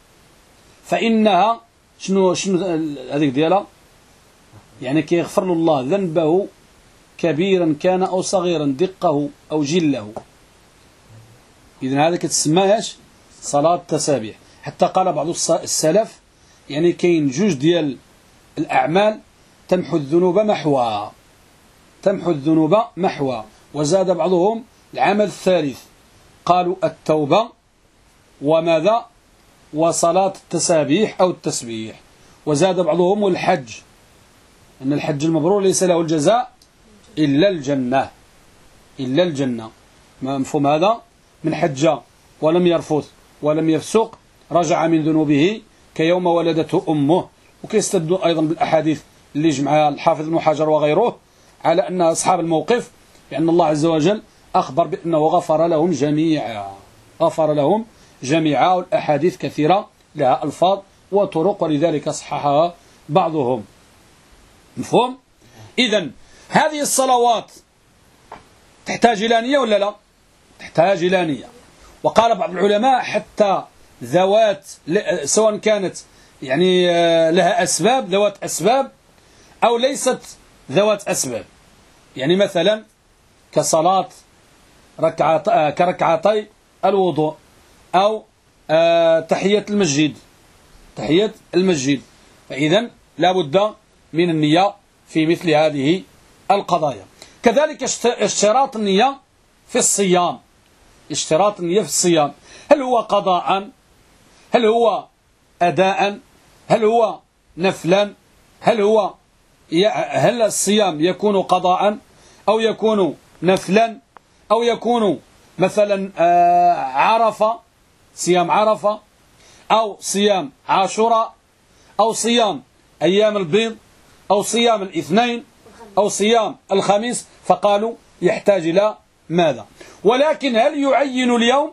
فإنها شنو هذيك ديالها، يعني كيغفر له الله ذنبه كبيرا كان أو صغيرا، دقه أو جله. إذن هذا كتسماش صلاة التسابيح. حتى قال بعض السلف يعني كاين جوج ديال الأعمال تمحو الذنوب محوا، تمحو الذنوب محوا. وزاد بعضهم العمل الثالث، قالوا التوبة وماذا وصلاة التسابيح أو التسبيح. وزاد بعضهم الحج، أن الحج المبرور ليس له الجزاء إلا الجنة، إلا الجنة. مفهوم هذا؟ من حج ولم يرفث ولم يفسق رجع من ذنوبه كيوم ولدته أمه. وكيستدلوا أيضا بالأحاديث اللي جمعها الحافظ ابن حجر وغيره على أن أصحاب الموقف بأن الله عز وجل أخبر بأنه غفر لهم جميعا، غفر لهم جميعا. والأحاديث كثيرة لها ألفاظ وطرق، ولذلك صححها بعضهم. مفهوم؟ إذن هذه الصلوات تحتاج إلى نية ولا لا؟ تحتاج إلى نية. وقال بعض العلماء حتى ذوات، سواء كانت يعني لها أسباب، ذوات أسباب أو ليست ذوات أسباب، يعني مثلا كصلاة كركعتي الوضوء، أو تحية المسجد، تحية المسجد، فإذا لا بد من النية في مثل هذه القضايا. كذلك اشتراط النية في الصيام، اشتراط النية في الصيام، هل هو قضاء، هل هو أداء، هل هو نفلا، هل الصيام يكون قضاء أو يكون نفلا، أو يكون مثلا عرفة، صيام عرفة، أو صيام عاشوراء، أو صيام أيام البيض، أو صيام الاثنين، أو صيام الخميس. فقالوا يحتاج إلى ماذا؟ ولكن هل يعين اليوم؟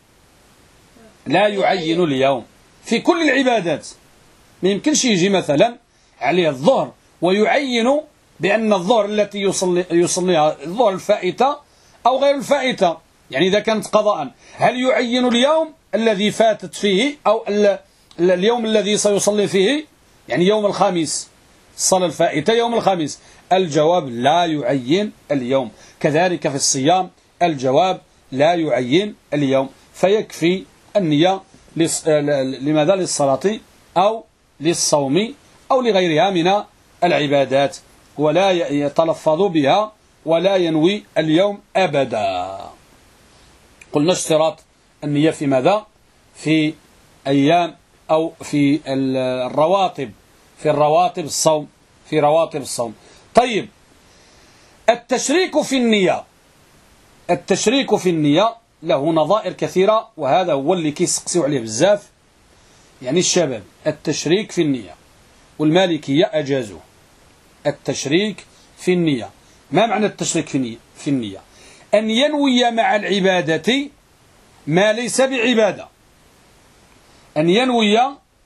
لا يعين اليوم في كل العبادات. ما يمكنش يجي مثلا عليه الظهر ويعين بأن الظهر التي يصليها الظهر الفائتة أو غير الفائتة، يعني إذا كانت قضاء هل يعين اليوم الذي فاتت فيه أو اليوم الذي سيصلي فيه، يعني يوم الخميس الصلاة الفائتة يوم الخميس؟ الجواب لا يعين اليوم. كذلك في الصيام الجواب لا يعين اليوم، فيكفي النية لماذا؟ للصلاة أو للصوم أو لغيرها من العبادات، ولا يتلفظ بها ولا ينوي اليوم أبدا. قلنا اشتراط النية في ماذا؟ في أيام أو في الرواتب، في الرواتب الصوم، في رواتب الصوم. طيب التشريك في النية، التشريك في النية له نظائر كثيرة، وهذا هو اللي كيسقسوا عليه بزاف يعني الشباب. التشريك في النية، والمالكية أجازوه. التشريك في النية، ما معنى التشريك في النية؟ أن ينوي مع العبادة ما ليس بعبادة، أن ينوي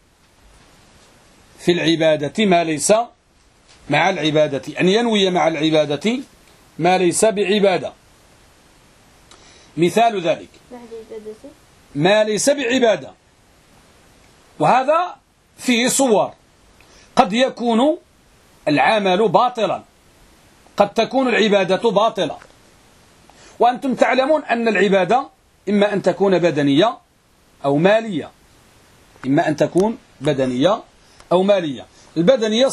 في العبادة ما ليس مع العبادة، أن ينوي مع العبادة ما ليس بعبادة. مثال ذلك ما ليس بعبادة، وهذا فيه صور. قد يكون العمل باطلا، قد تكون العبادة باطلة، وأنتم تعلمون أن العبادة إما أن تكون بدنية أو مالية، إما أن تكون بدنية أو مالية. البدنية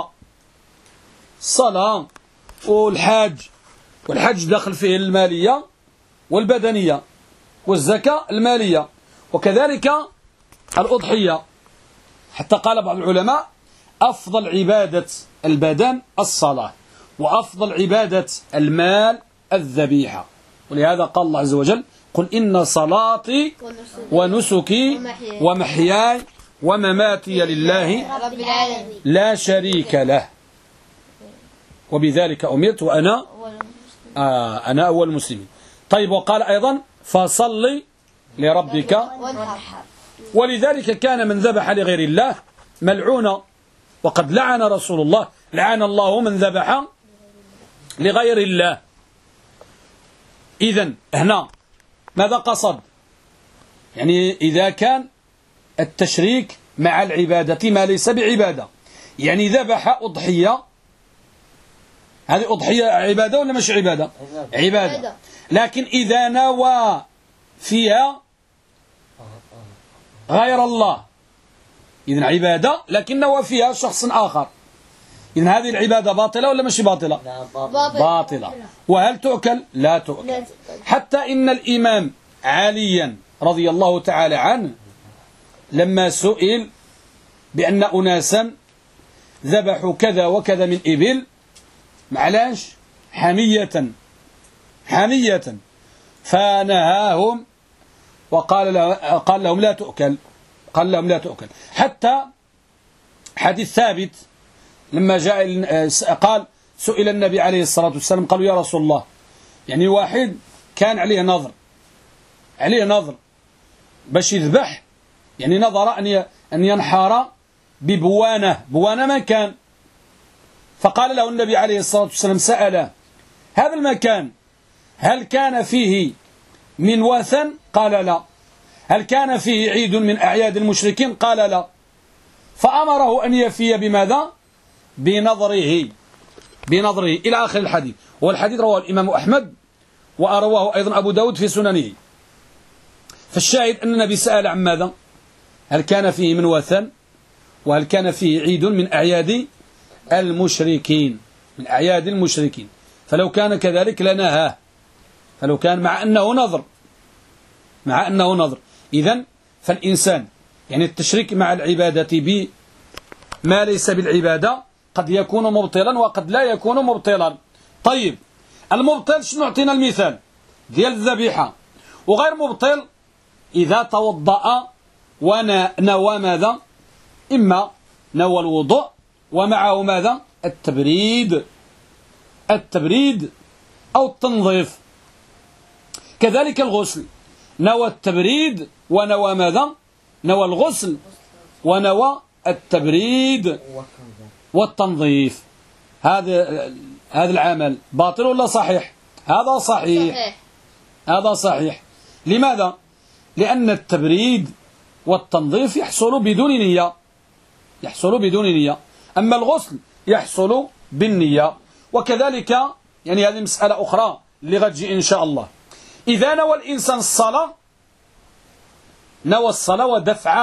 الصلاة والحج داخل فيه المالية والبدنية، والزكاة المالية، وكذلك الأضحية. حتى قال بعض العلماء أفضل عبادة البدن الصلاة، وأفضل عبادة المال الذبيحة. ولهذا قال الله عز وجل قل إن صلاتي ونسكي ومحياي ومماتي لله لا شريك له وبذلك أمرت وأنا أنا أول المسلمين. طيب وقال أيضا فصل لربك، ولذلك كان من ذبح لغير الله ملعونا، وقد لعن رسول الله، لعن الله من ذبح لغير الله. إذن هنا ماذا قصد؟ يعني إذا كان التشريك مع العبادة ما ليس بعبادة، يعني ذبح أضحية، هذه أضحية عبادة ولا مش عبادة؟ عبادة. لكن إذا نوى فيها غير الله إذن عبادة، لكن نوى فيها شخص آخر، إذن هذه العبادة باطلة ولا مش باطلة؟ باطلة. وهل تؤكل؟ لا تؤكل. حتى إن الإمام عليا رضي الله تعالى عنه لما سئل بأن أناسا ذبحوا كذا وكذا من إبل، معلاش حمية فنهاهم وقال لهم لا تؤكل، قال لهم لا تؤكل. حتى حديث ثابت لما جاء قال سئل النبي عليه الصلاة والسلام قالوا يا رسول الله، يعني واحد كان عليه نظر باش يذبح، يعني نظر أن ينحر ببوانة مكان، فقال له النبي عليه الصلاة والسلام سأله هذا المكان هل كان فيه من وثن؟ قال لا. هل كان فيه عيد من أعياد المشركين؟ قال لا. فأمره أن يفي بماذا؟ بنظره إلى آخر الحديث. والحديث رواه الإمام أحمد وأرواه أيضا أبو داود في سننه. فالشاهد أن النبي سأل عن ماذا؟ هل كان فيه من وثن؟ وهل كان فيه عيد من أعياد المشركين، فلو كان كذلك لنهاه، فلو كان مع أنه نظر. إذن فالإنسان يعني التشريك مع العبادة بما ليس بالعبادة قد يكون مبطلا وقد لا يكون مبطلا. طيب المبطل شنو؟ نعطينا المثال ديال الذبيحة. وغير مبطل إذا توضأ ونوى ماذا؟ إما نوى الوضوء ومعه ماذا؟ التبريد أو التنظيف. كذلك الغسل، نوى التبريد ونوى ماذا؟ نوى الغسل ونوى التبريد والتنظيف. هذا العمل باطل ولا صحيح؟ هذا صحيح. لماذا؟ لأن التبريد والتنظيف يحصل بدون نية، أما الغسل يحصل بالنية. وكذلك يعني هذه مسألة أخرى اللي غتجي إن شاء الله. إذا نوى الإنسان الصلاة، نوى الصلاة ودفع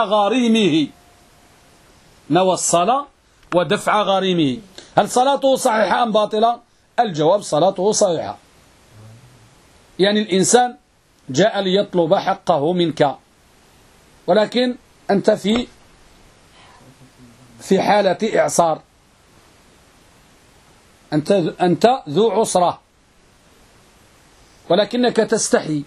غريمه، هل صلاته صحيحة أم باطلة؟ الجواب صلاته صحيحة. يعني الإنسان جاء ليطلب حقه منك، ولكن أنت في حالة إعصار، أنت ذو عسرة ولكنك تستحي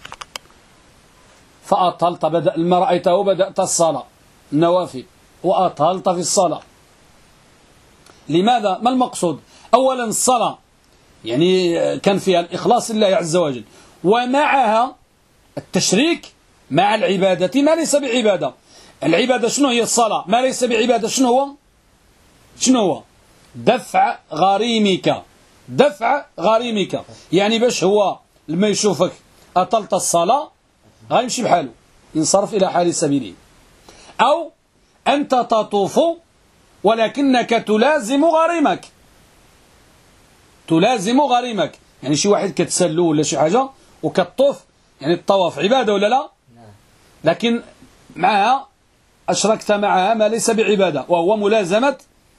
فأطلت، ما رأيته بدأت الصلاة النوافل وأطلت في الصلاة. لماذا؟ ما المقصود؟ أولا الصلاة يعني كان فيها الإخلاص لله عز وجل، ومعها التشريك مع العبادة ما ليس بعبادة. العبادة شنو هي؟ الصلاة. ما ليس بعبادة شنو هو؟ دفع غريمك. يعني باش هو لما يشوفك أطلت الصلاة غيمشي بحاله، ينصرف إلى حال سبيله. أو أنت تطوف ولكنك تلازم غريمك، يعني شي واحد كتسلو ولا شي حاجة وكتطوف، يعني الطواف عبادة ولا لا؟ لكن معها أشركت معها ما ليس بعبادة، وهو ملازمة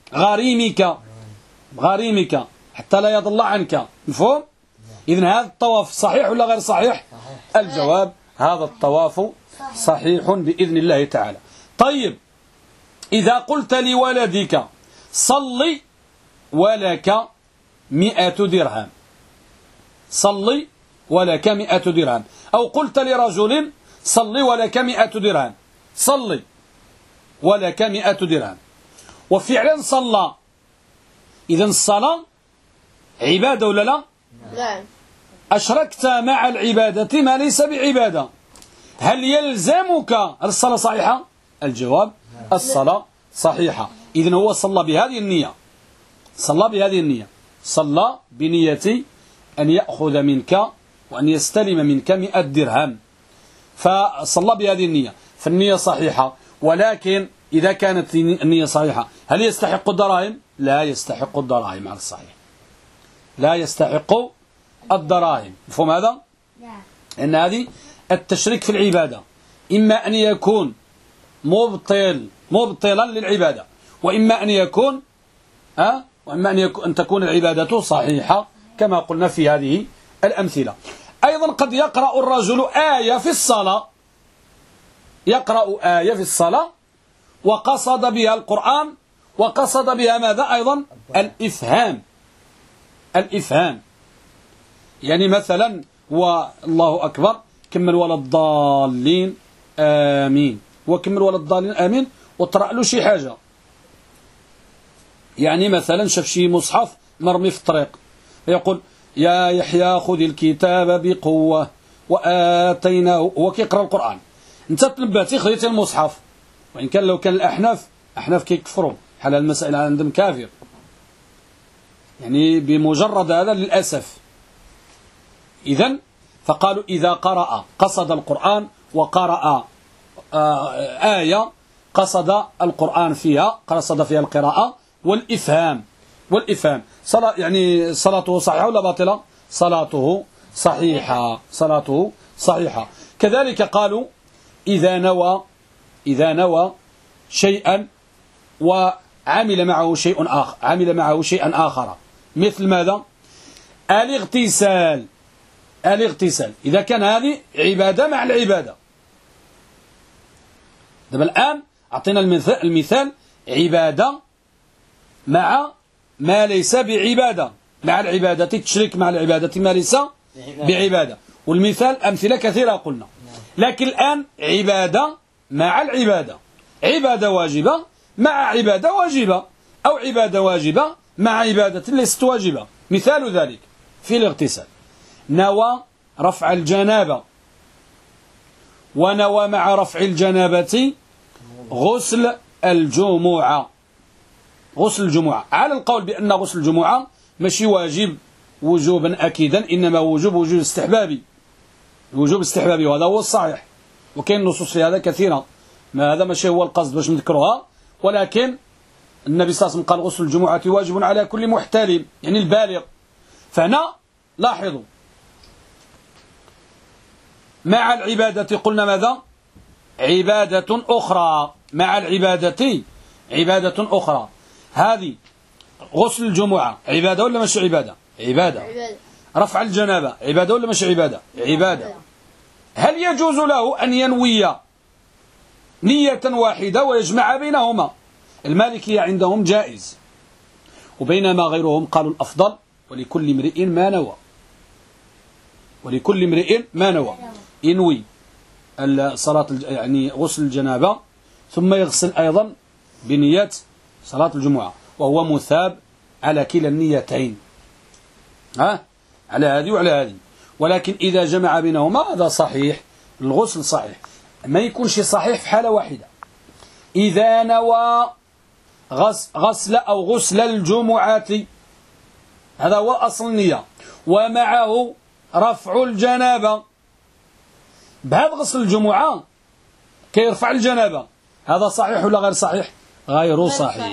غريمك حتى لا يضل عنك. مفهوم؟ إذن هذا الطواف صحيح ولا غير صحيح؟ الجواب هذا الطواف صحيح بإذن الله تعالى. طيب إذا قلت لولدك صلي ولك 100 درهم، صلي ولك 100 درهم، أو قلت لرجل صلي ولك 100 درهم، صلي ولك 100 درهم، وفعلا صلى، إذن الصلاة عبادة ولا لا؟ نعم. أشركت مع العبادة ما ليس بعبادة، هل يلزمك الصلاة صحيحة؟ الجواب الصلاة صحيحة. إذن هو صلى بهذه النية، صلى بنية أن يأخذ منك وأن يستلم منك 100 درهم، فصلى بهذه النية، فالنية صحيحة. ولكن إذا كانت النية صحيحة هل يستحق الدراهم؟ لا يستحق الدراهم على الصحيح، لا يستحق الدراهم. مفهوم هذا؟ أن هذه التشريك في العبادة إما أن يكون مبطلا للعبادة، وإما أن تكون العبادة صحيحة كما قلنا في هذه الأمثلة. أيضا قد يقرأ الرجل آية في الصلاة، يقرأ آية في الصلاة وقصد بها القرآن، وقصد بها ماذا أيضا؟ الإفهام. يعني مثلا والله أكبر كمل ولا الضالين آمين، وكمل ولا الضالين آمين، وطرأ له شي حاجة، يعني مثلا شاف شي مصحف مرمي في الطريق يقول يا يحيى خذ الكتاب بقوة وآتيناه، هو كيقرأ القرآن، انت تنبهتي خذيتي المصحف، وإن كان لو كان الأحناف كيكفروا حال المسائل عندهم كافر، يعني بمجرد هذا للأسف. إذن فقالوا إذا قرأ قصد القرآن وقرأ آية قصد القرآن فيها، قصد فيها القراءة والإفهام. يعني صلاته صحيحة ولا باطلة؟ صلاته صحيحة. كذلك قالوا إذا نوى شيئا وعمل معه شيئا آخر، مثل ماذا؟ الاغتسال، إذا كان هذه عبادة مع العبادة. دابا الآن أعطينا المثال عبادة مع ما ليس بعبادة، مع العبادة تشرك مع العبادة ما ليس بعبادة، والمثال أمثلة كثيرة قلنا. لكن الآن عبادة مع العبادة، عبادة واجبة مع عبادة واجبة، أو عبادة واجبة مع عبادة ليست واجبة. مثال ذلك في الاغتسال، نوى رفع الجنابة، ونوى مع رفع الجنابة غسل الجمعة. على القول بأن غسل الجمعة ماشي واجب وجوبا أكيدا، إنما وجوب استحبابي، وهذا هو الصحيح، وكاين نصوص في هذا كثيرة، ما هذا ماشي هو القصد باش نذكرها، ولكن النبي صلى الله عليه وسلم قال غسل الجمعة واجب على كل محتلم، يعني البالغ. فهنا لاحظوا مع العبادة قلنا ماذا؟ عبادة أخرى، مع العبادة عبادة أخرى. هذه غسل الجمعة عبادة ولا مش عبادة؟ عبادة. رفع الجنابة عبادة ولا مش عبادة؟ هل يجوز له أن ينوي نية واحدة ويجمع بينهما؟ المالكية عندهم جائز، وبينما غيرهم قالوا الأفضل ولكل امرئ ما نوى، ينوي الصلاة يعني غسل الجنابة ثم يغسل أيضا بنية صلاة الجمعة، وهو مثاب على كلا النيتين، على هذه وعلى هذه. ولكن إذا جمع بينهما هذا صحيح، الغسل صحيح. ما يكونش صحيح في حالة واحدة، إذا نوى غسل أو غسل الجمعة، هذا هو أصل النية، ومعه رفع الجنابة، بهذا غسل الجمعة كيرفع الجنابة، هذا صحيح ولا غير صحيح؟ غير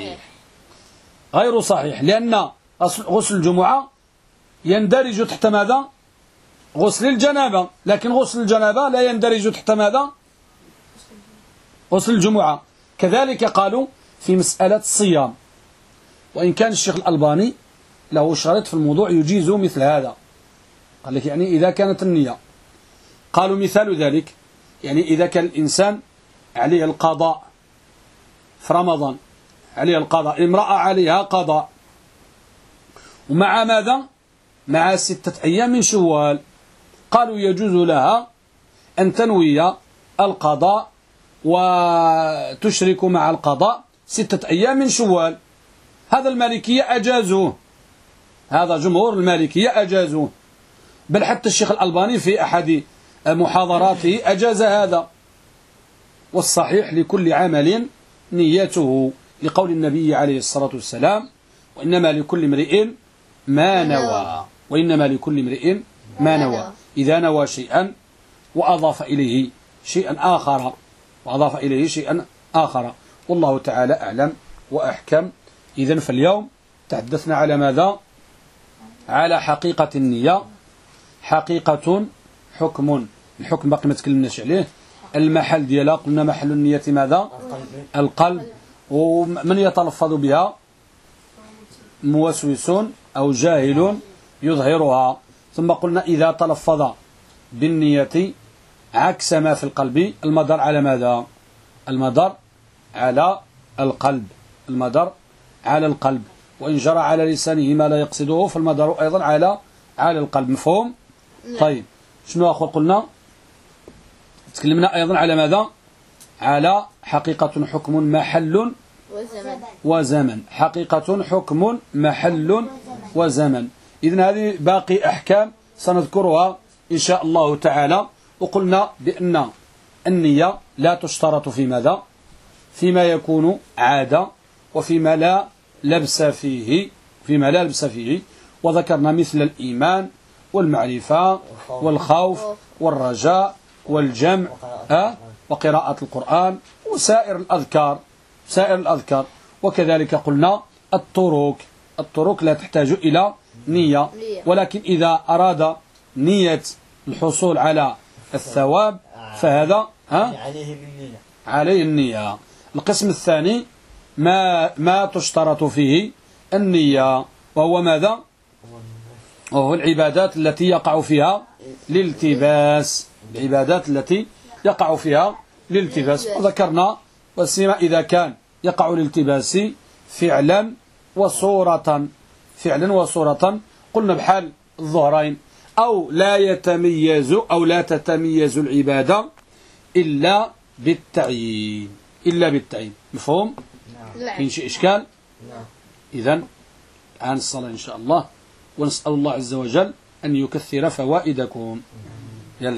صحيح، لأن غسل الجمعة يندرج تحت ماذا؟ غسل الجنابة، لكن غسل الجنابة لا يندرج تحت ماذا؟ غسل الجمعة. كذلك قالوا في مسألة الصيام، وإن كان الشيخ الألباني له شرط في الموضوع يجيز مثل هذا، قال لك يعني إذا كانت النية، قالوا مثال ذلك يعني إذا كان الإنسان عليه القضاء في رمضان، عليه القضاء، امرأة عليها قضاء، ومع ماذا؟ مع 6 أيام من شوال، قالوا يجوز لها أن تنوي القضاء وتشرك مع القضاء 6 أيام من شوال. هذا المالكية أجازوه، هذا جمهور المالكية أجازوه، بل حتى الشيخ الألباني في أحد محاضراته أجاز هذا. والصحيح لكل عمل نيته، لقول النبي عليه الصلاة والسلام وإنما لكل امرئ ما نوى، إذا نوى شيئا وأضاف إليه شيئا آخر والله تعالى أعلم وأحكم. إذن فاليوم تحدثنا على ماذا؟ على حقيقة النية. حقيقة حكم، الحكم باقي ما تكلمناش عليه. المحل ديالها قلنا محل النية ماذا؟ القلب. ومن يتلفظ بها؟ موسوس أو جاهل يظهرها. ثم قلنا إذا تلفظ بالنية عكس ما في القلب المدار على ماذا؟ المدار على القلب. وإن جرى على لسانه ما لا يقصده فالمدار أيضا على القلب. مفهوم؟ طيب شنو أخوة قلنا؟ تكلمنا أيضا على ماذا؟ على حقيقة حكم محل وزمن. حقيقة حكم محل وزمن. إذن هذه باقي أحكام سنذكرها إن شاء الله تعالى. وقلنا بأن النية لا تشترط في ماذا؟ فيما يكون عادة وفيما لا لبس فيه. وذكرنا مثل الإيمان والمعرفة والخوف والرجاء والجمع وقراءة القرآن وسائر الأذكار. وكذلك قلنا الطرق لا تحتاج إلى نية، ولكن إذا أراد نية الحصول على الثواب فهذا عليه النية. القسم الثاني ما تشترط فيه النية، وهو ماذا؟ وهو العبادات التي يقع فيها الالتباس. وذكرنا وسيما إذا كان يقع الالتباس فعلا وصورة. قلنا بحال الظهرين. أو لا تتميز العبادة إلا بالتعيين. مفهوم؟ في شيء إشكال؟ إذن عن الصلاة إن شاء الله، ونسأل الله عز وجل أن يكثر فوائدكم.